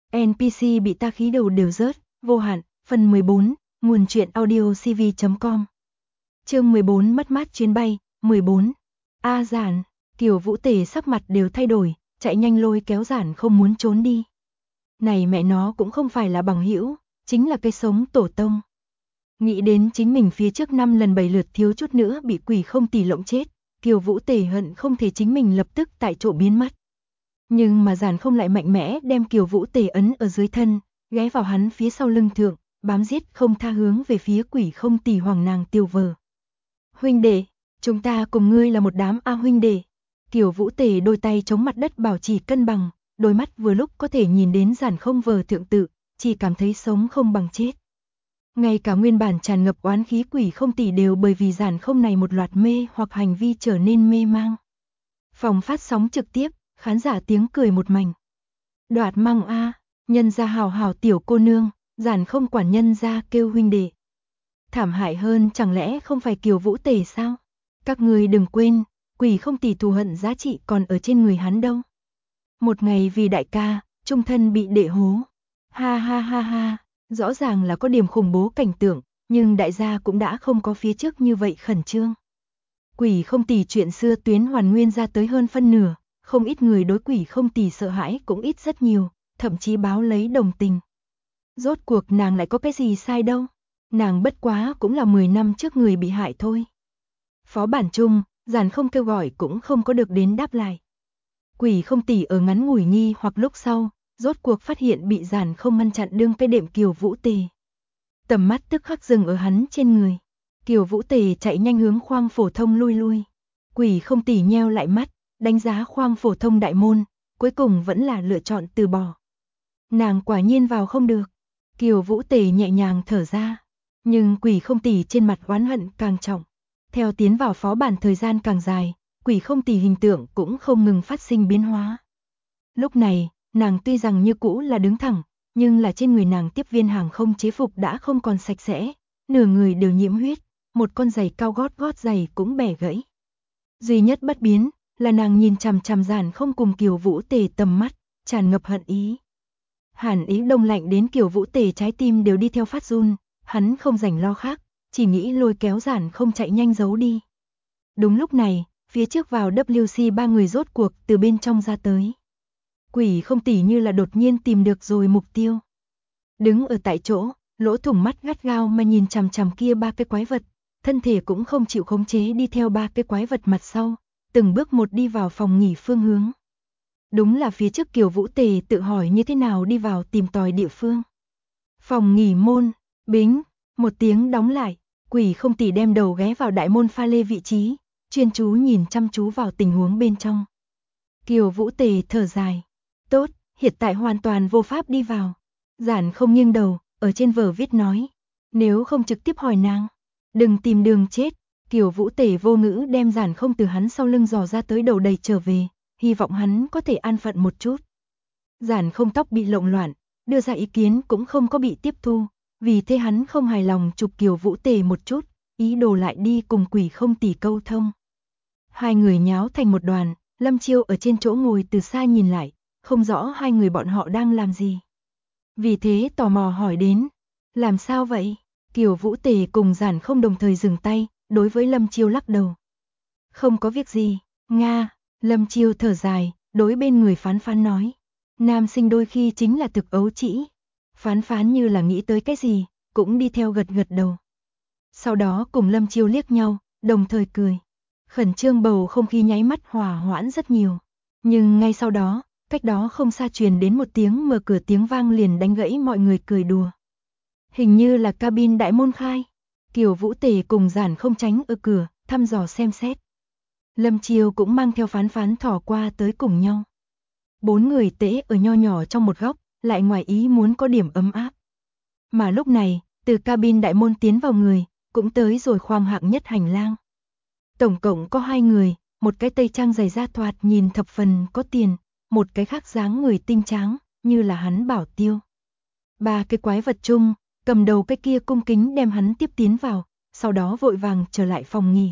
NPC bị ta khí đầu đều rớt, vô hạn, phần 14, nguồn truyện audio cv.com. Chương 14 mất mát chuyến bay, 14. Giản, Kiều Vũ Tề sắc mặt đều thay đổi, chạy nhanh lôi kéo Giản không muốn trốn đi. Này mẹ nó cũng không phải là bằng hữu, chính là cây sống tổ tông. Nghĩ đến chính mình phía trước 5 lần 7 lượt thiếu chút nữa bị quỷ không tỉ lộng chết, Kiều Vũ Tề hận không thể chính mình lập tức tại chỗ biến mất. Nhưng mà Giản không lại mạnh mẽ đem Kiều Vũ Tề ấn ở dưới thân, ghé vào hắn phía sau lưng thượng, bám giết không tha hướng về phía quỷ không tỉ hoàng nàng Tiêu Vờ. Huynh đệ, chúng ta cùng ngươi là một đám huynh đệ. Kiều Vũ Tề đôi tay chống mặt đất bảo trì cân bằng, đôi mắt vừa lúc có thể nhìn đến Giản không vờ thượng tự, chỉ cảm thấy sống không bằng chết. Ngay cả nguyên bản tràn ngập oán khí quỷ không tỉ đều bởi vì Giản không này một loạt mê hoặc hành vi trở nên mê mang. Phòng phát sóng trực tiếp, khán giả tiếng cười một mảnh. Đoạt măng nhân gia hào hào tiểu cô nương, Giản không quản nhân gia kêu huynh đệ. Thảm hại hơn chẳng lẽ không phải Kiều Vũ Tề sao? Các người đừng quên, quỷ không tỉ thù hận giá trị còn ở trên người hắn đâu. Một ngày vì đại ca, trung thân bị đệ hố. Ha ha ha ha, rõ ràng là có điểm khủng bố cảnh tượng, nhưng đại gia cũng đã không có phía trước như vậy khẩn trương. Quỷ không tỉ chuyện xưa tuyến hoàn nguyên ra tới hơn phân nửa, không ít người đối quỷ không tỉ sợ hãi cũng ít rất nhiều, thậm chí báo lấy đồng tình. Rốt cuộc nàng lại có cái gì sai đâu, nàng bất quá cũng là 10 năm trước người bị hại thôi. Phó bản chung, Giản không kêu gọi cũng không có được đến đáp lại. Quỷ không tỉ ở ngắn ngủi nghi hoặc lúc sau, rốt cuộc phát hiện bị Giản không ngăn chặn đương cái đệm Kiều Vũ Tề. Tầm mắt tức khắc dừng ở hắn trên người. Kiều Vũ Tề chạy nhanh hướng khoang phổ thông lui. Quỷ không tỉ nheo lại mắt, đánh giá khoang phổ thông đại môn, cuối cùng vẫn là lựa chọn từ bỏ. Nàng quả nhiên vào không được. Kiều Vũ Tề nhẹ nhàng thở ra, nhưng quỷ không tỉ trên mặt oán hận càng trọng. Theo tiến vào phó bản thời gian càng dài, quỷ không tỉ hình tượng cũng không ngừng phát sinh biến hóa. Lúc này, nàng tuy rằng như cũ là đứng thẳng, nhưng là trên người nàng tiếp viên hàng không chế phục đã không còn sạch sẽ, nửa người đều nhiễm huyết, một con giày cao gót giày cũng bẻ gãy. Duy nhất bất biến là nàng nhìn chằm chằm Giản không cùng Kiều Vũ Tề tầm mắt, tràn ngập hận ý. Hàn ý đông lạnh đến Kiều Vũ Tề trái tim đều đi theo phát run, hắn không rảnh lo khác, chỉ nghĩ lôi kéo Giản không chạy nhanh giấu đi. Đúng lúc này, phía trước vào WC 3 người rốt cuộc từ bên trong ra tới. Quỷ không tỉ như là đột nhiên tìm được rồi mục tiêu. Đứng ở tại chỗ, lỗ thủng mắt gắt gao mà nhìn chằm chằm kia 3 cái quái vật, thân thể cũng không chịu khống chế đi theo 3 cái quái vật mặt sau, từng bước một đi vào phòng nghỉ phương hướng. Đúng là phía trước Kiều Vũ Tề tự hỏi như thế nào đi vào tìm tòi địa phương. Phòng nghỉ môn, bính, một tiếng đóng lại, quỷ không tỉ đem đầu ghé vào đại môn pha lê vị trí, chuyên chú nhìn chăm chú vào tình huống bên trong. Kiều Vũ Tề thở dài, tốt, hiện tại hoàn toàn vô pháp đi vào. Giản không nghiêng đầu, ở trên vở viết nói, nếu không trực tiếp hỏi nàng, đừng tìm đường chết. Kiều Vũ Tề vô ngữ đem Giản không từ hắn sau lưng dò ra tới đầu đầy trở về, hy vọng hắn có thể an phận một chút. Giản không tóc bị lộn loạn, đưa ra ý kiến cũng không có bị tiếp thu, vì thế hắn không hài lòng chụp Kiều Vũ Tề một chút, ý đồ lại đi cùng quỷ không tỉ câu thông. Hai người nháo thành một đoàn, Lâm Chiêu ở trên chỗ ngồi từ xa nhìn lại, không rõ hai người bọn họ đang làm gì. Vì thế tò mò hỏi đến, làm sao vậy? Kiều Vũ Tề cùng Giản không đồng thời dừng tay, đối với Lâm Chiêu lắc đầu. Không có việc gì, Nga. Lâm Chiêu thở dài, đối bên người Phán Phán nói, nam sinh đôi khi chính là thực ấu trĩ. Phán Phán như là nghĩ tới cái gì, cũng đi theo gật gật đầu. Sau đó cùng Lâm Chiêu liếc nhau, đồng thời cười. Khẩn trương bầu không khí nháy mắt hòa hoãn rất nhiều. Nhưng ngay sau đó, cách đó không xa truyền đến một tiếng mở cửa tiếng vang liền đánh gãy mọi người cười đùa. Hình như là cabin đại môn khai. Kiều Vũ Tề cùng Giản không tránh ở cửa, thăm dò xem xét. Lâm Chiêu cũng mang theo Phán Phán thỏ qua tới cùng nhau. 4 người tễ ở nho nhỏ trong một góc, lại ngoài ý muốn có điểm ấm áp. Mà lúc này, từ cabin đại môn tiến vào người, cũng tới rồi khoang hạng nhất hành lang. Tổng cộng có 2 người, một cái tây trang giày da thoạt nhìn thập phần có tiền, một cái khác dáng người tinh tráng, như là hắn bảo tiêu. 3 cái quái vật chung, cầm đầu cái kia cung kính đem hắn tiếp tiến vào, sau đó vội vàng trở lại phòng nghỉ.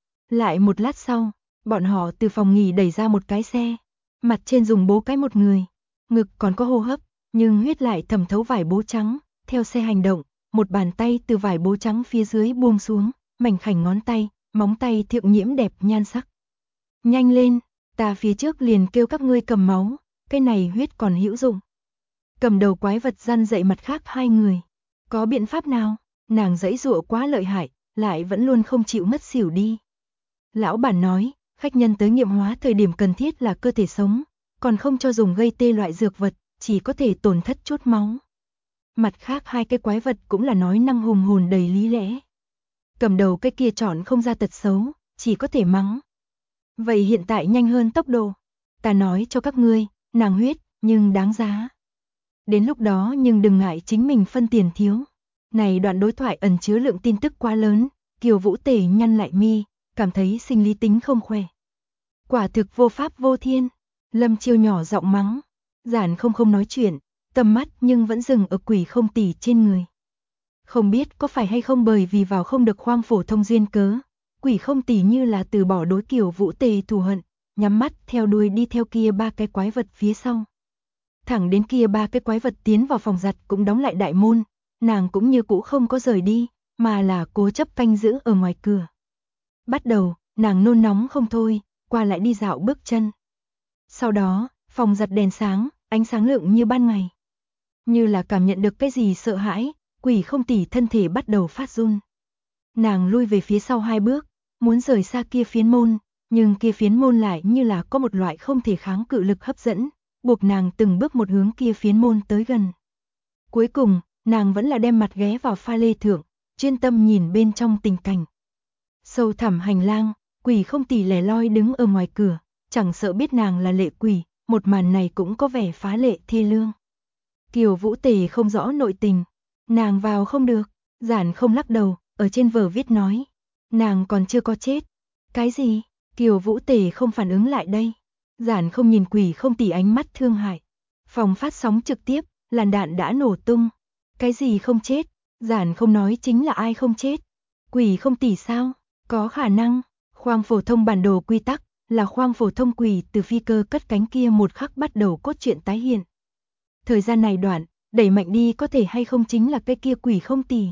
Lại một lát sau, bọn họ từ phòng nghỉ đẩy ra một cái xe, mặt trên dùng bố cái một người, ngực còn có hô hấp, nhưng huyết lại thẩm thấu vải bố trắng, theo xe hành động, một bàn tay từ vải bố trắng phía dưới buông xuống, mảnh khảnh ngón tay, móng tay thượng nhiễm đẹp nhan sắc. Nhanh lên, ta phía trước liền kêu các ngươi cầm máu, cái này huyết còn hữu dụng. Cầm đầu quái vật răn dậy mặt khác hai người. Có biện pháp nào? Nàng giãy giụa quá lợi hại, lại vẫn luôn không chịu ngất xỉu đi. Lão bản nói, khách nhân tới nghiệm hóa thời điểm cần thiết là cơ thể sống, còn không cho dùng gây tê loại dược vật, chỉ có thể tổn thất chút máu. Mặt khác hai cái quái vật cũng là nói năng hùng hồn đầy lý lẽ. Cầm đầu cái kia chọn không ra tật xấu, chỉ có thể mắng. Vậy hiện tại nhanh hơn tốc độ. Ta nói cho các ngươi, nàng huyết, nhưng đáng giá. Đến lúc đó nhưng đừng ngại chính mình phân tiền thiếu. Này đoạn đối thoại ẩn chứa lượng tin tức quá lớn, Kiều Vũ Tể nhăn lại mi, cảm thấy sinh lý tính không khỏe. Quả thực vô pháp vô thiên. Lâm Chiêu nhỏ giọng mắng. Giản không nói chuyện, tầm mắt nhưng vẫn dừng ở Quỷ Không Tỷ trên người. Không biết có phải hay không bởi vì vào không được khoang phổ thông duyên cớ, Quỷ Không Tỷ như là từ bỏ đối Kiều Vũ Tề thù hận, nhắm mắt theo đuôi đi theo kia ba cái quái vật phía sau. Thẳng đến kia ba cái quái vật tiến vào phòng giặt cũng đóng lại đại môn, nàng cũng như cũ không có rời đi, mà là cố chấp canh giữ ở ngoài cửa. Bắt đầu, nàng nôn nóng không thôi, qua lại đi dạo bước chân. Sau đó, phòng giặt đèn sáng, ánh sáng lượng như ban ngày. Như là cảm nhận được cái gì sợ hãi, Quỷ Không Tỷ thân thể bắt đầu phát run. Nàng lui về phía sau hai bước, muốn rời xa kia phiến môn, nhưng kia phiến môn lại như là có một loại không thể kháng cự lực hấp dẫn, buộc nàng từng bước một hướng kia phiến môn tới gần. Cuối cùng, nàng vẫn là đem mặt ghé vào pha lê thượng, chuyên tâm nhìn bên trong tình cảnh. Sâu thẳm hành lang, Quỷ Không Tỷ lẻ loi đứng ở ngoài cửa, chẳng sợ biết nàng là lệ quỷ, một màn này cũng có vẻ phá lệ thê lương. Kiều Vũ Tề không rõ nội tình, nàng vào không được, Giản không lắc đầu, ở trên vở viết nói, nàng còn chưa có chết. Cái gì? Kiều Vũ Tề không phản ứng lại đây. Giản không nhìn Quỷ Không Tỷ ánh mắt thương hại. Phòng phát sóng trực tiếp, làn đạn đã nổ tung. Cái gì không chết? Giản không nói chính là ai không chết. Quỷ Không Tỷ sao? Có khả năng. Khoang phổ thông bản đồ quy tắc là khoang phổ thông quỷ từ phi cơ cất cánh kia một khắc bắt đầu cốt truyện tái hiện. Thời gian này đoạn, đẩy mạnh đi có thể hay không chính là cái kia Quỷ Không Tỷ.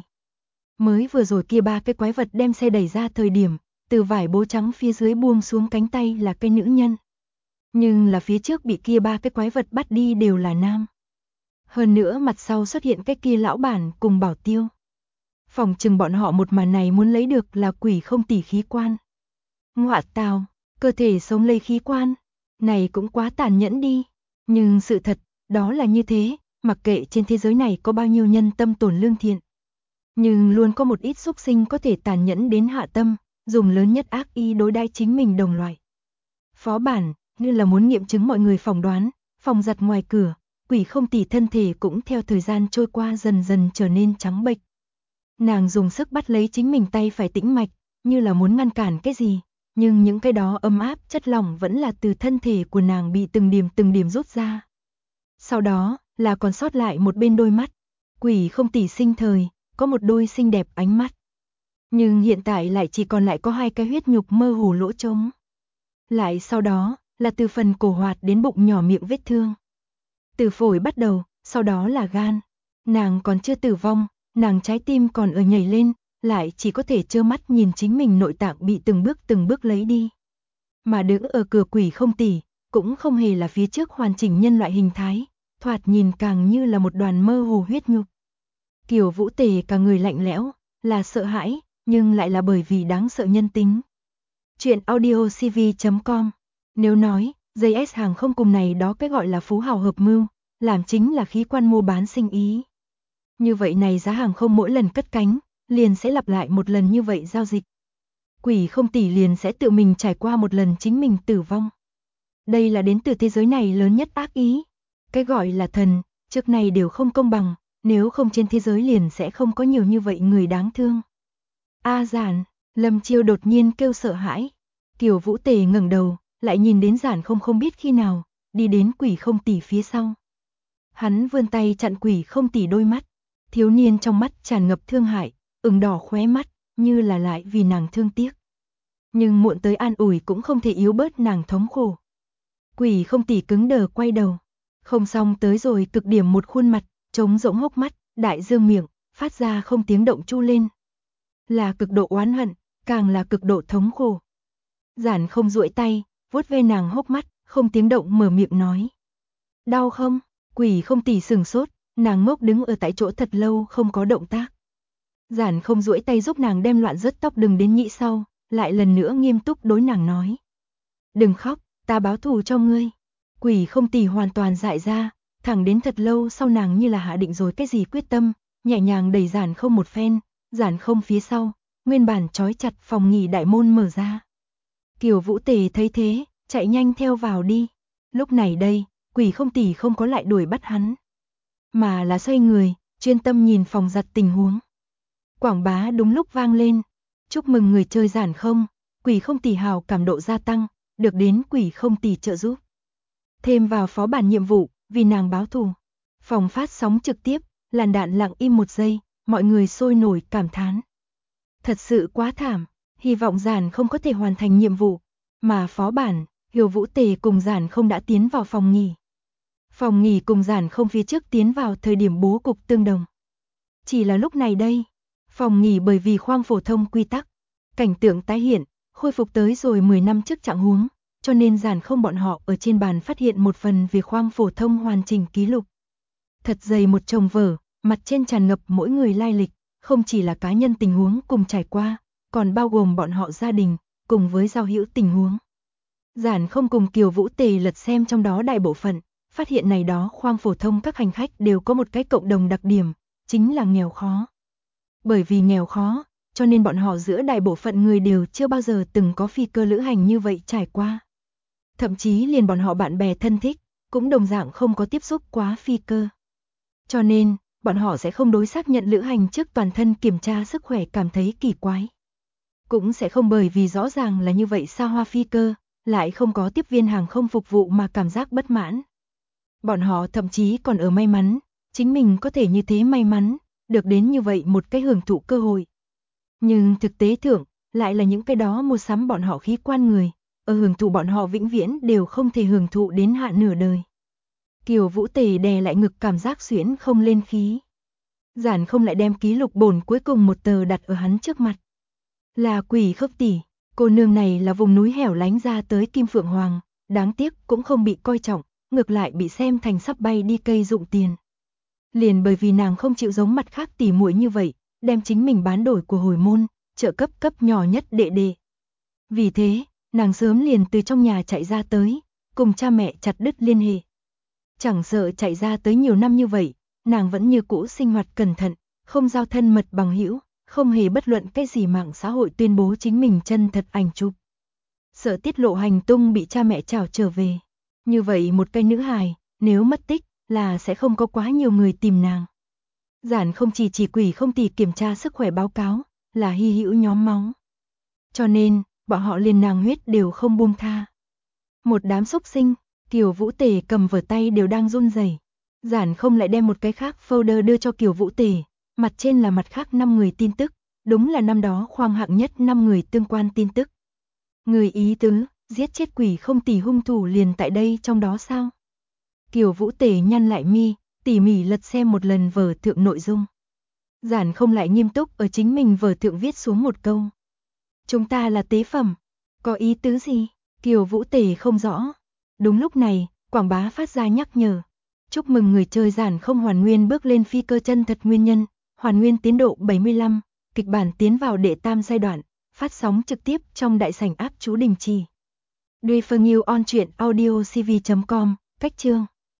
Mới vừa rồi kia ba cái quái vật đem xe đẩy ra thời điểm, từ vải bố trắng phía dưới buông xuống cánh tay là cái nữ nhân. Nhưng là phía trước bị kia ba cái quái vật bắt đi đều là nam. Hơn nữa mặt sau xuất hiện cái kia lão bản cùng bảo tiêu. Phòng chừng bọn họ một màn này muốn lấy được là Quỷ Không Tỷ khí quan. Ngọa tào, cơ thể sống lấy khí quan. Này cũng quá tàn nhẫn đi. Nhưng sự thật, đó là như thế, mặc kệ trên thế giới này có bao nhiêu nhân tâm tổn lương thiện. Nhưng luôn có một ít súc sinh có thể tàn nhẫn đến hạ tâm, dùng lớn nhất ác ý đối đãi chính mình đồng loại. Phó bản, như là muốn nghiệm chứng mọi người phỏng đoán, phòng giặt ngoài cửa, Quỷ Không Tỷ thân thể cũng theo thời gian trôi qua dần dần trở nên trắng bệch. Nàng dùng sức bắt lấy chính mình tay phải tĩnh mạch, như là muốn ngăn cản cái gì, nhưng những cái đó ấm áp chất lỏng vẫn là từ thân thể của nàng bị từng điểm rút ra. Sau đó, là còn sót lại một bên đôi mắt. Quỷ Không Tỷ sinh thời, có một đôi xinh đẹp ánh mắt. Nhưng hiện tại lại chỉ còn lại có hai cái huyết nhục mơ hồ lỗ trống. Lại sau đó, là từ phần cổ hoạt đến bụng nhỏ miệng vết thương. Từ phổi bắt đầu, sau đó là gan. Nàng còn chưa tử vong, nàng trái tim còn ở nhảy lên, lại chỉ có thể trơ mắt nhìn chính mình nội tạng bị từng bước lấy đi. Mà đứng ở cửa Quỷ Không Tỷ, cũng không hề là phía trước hoàn chỉnh nhân loại hình thái, thoạt nhìn càng như là một đoàn mơ hồ huyết nhục. Kiều Vũ Tề cả người lạnh lẽo, là sợ hãi, nhưng lại là bởi vì đáng sợ nhân tính. Chuyện audiocv.com. Nếu nói, JS hàng không cùng này đó cái gọi là phú hào hợp mưu, làm chính là khí quan mua bán sinh ý. Như vậy này giá hàng không mỗi lần cất cánh, liền sẽ lặp lại một lần như vậy giao dịch. Quỷ Không Tỷ liền sẽ tự mình trải qua một lần chính mình tử vong. Đây là đến từ thế giới này lớn nhất ác ý. Cái gọi là thần, trước này đều không công bằng, nếu không trên thế giới liền sẽ không có nhiều như vậy người đáng thương. A Giản, Lâm Chiêu đột nhiên kêu sợ hãi. Kiều Vũ Tề ngẩng đầu, lại nhìn đến Giản không biết khi nào, đi đến Quỷ Không Tỷ phía sau. Hắn vươn tay chặn Quỷ Không Tỷ đôi mắt, thiếu niên trong mắt tràn ngập thương hại, ửng đỏ khóe mắt, như là lại vì nàng thương tiếc. Nhưng muộn tới an ủi cũng không thể yếu bớt nàng thống khổ. Quỷ Không Tỷ cứng đờ quay đầu. Không xong tới rồi cực điểm một khuôn mặt, trống rỗng hốc mắt, đại dương miệng, phát ra không tiếng động chu lên. Là cực độ oán hận, càng là cực độ thống khổ. Giản không duỗi tay, vuốt ve nàng hốc mắt, không tiếng động mở miệng nói. Đau không? Quỷ không tỉ sừng sốt, nàng ngốc đứng ở tại chỗ thật lâu không có động tác. Giản không duỗi tay giúp nàng đem loạn rớt tóc đừng đến nhĩ sau, lại lần nữa nghiêm túc đối nàng nói. Đừng khóc, ta báo thù cho ngươi. Quỷ không tỉ hoàn toàn dại ra, thẳng đến thật lâu sau nàng như là hạ định rồi cái gì quyết tâm, nhẹ nhàng đẩy Giản không một phen, Giản không phía sau, nguyên bản trói chặt phòng nghỉ đại môn mở ra. Kiều Vũ Tề thấy thế, chạy nhanh theo vào đi. Lúc này đây, quỷ không tỉ không có lại đuổi bắt hắn, mà là xoay người, chuyên tâm nhìn phòng giặt tình huống. Quảng bá đúng lúc vang lên. Chúc mừng người chơi Giản không, quỷ không tỉ hào cảm độ gia tăng, được đến quỷ không tỉ trợ giúp. Thêm vào phó bản nhiệm vụ, vì nàng báo thù. Phòng phát sóng trực tiếp, làn đạn lặng im một giây, mọi người sôi nổi cảm thán. Thật sự quá thảm, hy vọng Giản không có thể hoàn thành nhiệm vụ, mà phó bản, Kiều Vũ Tề cùng Giản không đã tiến vào phòng nghỉ. Phòng nghỉ cùng Giản không phía trước tiến vào thời điểm bố cục tương đồng. Chỉ là lúc này đây, phòng nghỉ bởi vì khoang phổ thông quy tắc, cảnh tượng tái hiện, khôi phục tới rồi 10 năm trước trạng huống, cho nên Giản không bọn họ ở trên bàn phát hiện một phần về khoang phổ thông hoàn chỉnh ký lục. Thật dày một chồng vở, mặt trên tràn ngập mỗi người lai lịch, không chỉ là cá nhân tình huống cùng trải qua, còn bao gồm bọn họ gia đình, cùng với giao hữu tình huống. Giản không cùng Kiều Vũ Tề lật xem trong đó đại bộ phận, phát hiện này đó khoang phổ thông các hành khách đều có một cái cộng đồng đặc điểm, chính là nghèo khó. Bởi vì nghèo khó, cho nên bọn họ giữa đại bộ phận người đều chưa bao giờ từng có phi cơ lữ hành như vậy trải qua. Thậm chí liền bọn họ bạn bè thân thích, cũng đồng dạng không có tiếp xúc quá phi cơ. Cho nên, bọn họ sẽ không đối xác nhận lữ hành trước toàn thân kiểm tra sức khỏe cảm thấy kỳ quái. Cũng sẽ không bởi vì rõ ràng là như vậy xa hoa phi cơ, lại không có tiếp viên hàng không phục vụ mà cảm giác bất mãn. Bọn họ thậm chí còn ở may mắn, chính mình có thể như thế may mắn, được đến như vậy một cái hưởng thụ cơ hội. Nhưng thực tế thượng, lại là những cái đó mua sắm bọn họ khí quan người, ở hưởng thụ bọn họ vĩnh viễn đều không thể hưởng thụ đến hạ nửa đời. Kiều Vũ Tề đè lại ngực cảm giác xuyễn không lên khí. Giản không lại đem ký lục bổn cuối cùng một tờ đặt ở hắn trước mặt. Là quỷ khốc tỷ, cô nương này là vùng núi hẻo lánh ra tới Kim Phượng Hoàng, đáng tiếc cũng không bị coi trọng, ngược lại bị xem thành sắp bay đi cây dụng tiền. Liền bởi vì nàng không chịu giống mặt khác tỉ muội như vậy, đem chính mình bán đổi của hồi môn, trợ cấp cấp nhỏ nhất đệ đệ. Vì thế, nàng sớm liền từ trong nhà chạy ra tới, cùng cha mẹ chặt đứt liên hệ. Chẳng sợ chạy ra tới nhiều năm như vậy, nàng vẫn như cũ sinh hoạt cẩn thận, không giao thân mật bằng hữu, không hề bất luận cái gì mạng xã hội tuyên bố chính mình chân thật ảnh chụp. Sợ tiết lộ hành tung bị cha mẹ trảo trở về. Như vậy một cái nữ hài, nếu mất tích, là sẽ không có quá nhiều người tìm nàng. Giản không chỉ quỷ không tỉ kiểm tra sức khỏe báo cáo, là hy hữu nhóm máu. Cho nên, bọn họ liền nàng huyết đều không buông tha. Một đám xúc sinh, Kiều Vũ Tề cầm vở tay đều đang run rẩy. Giản không lại đem một cái khác folder đưa cho Kiều Vũ Tề, mặt trên là mặt khác 5 người tin tức, đúng là năm đó khoang hạng nhất 5 người tương quan tin tức. Người ý tứ, giết chết quỷ không tỉ hung thủ liền tại đây trong đó sao? Kiều Vũ Tề nhăn lại mi, tỉ mỉ lật xem một lần vở thượng nội dung. Giản không lại nghiêm túc ở chính mình vở thượng viết xuống một câu. Chúng ta là tế phẩm. Có ý tứ gì? Kiều Vũ Tề không rõ. Đúng lúc này, quảng bá phát ra nhắc nhở. Chúc mừng người chơi Giản không hoàn nguyên bước lên phi cơ chân thật nguyên nhân, hoàn nguyên tiến độ 75, kịch bản tiến vào đệ tam giai đoạn, phát sóng trực tiếp trong đại sảnh áp chú đình trì. Referral on truyện audiocv.com, cách chương.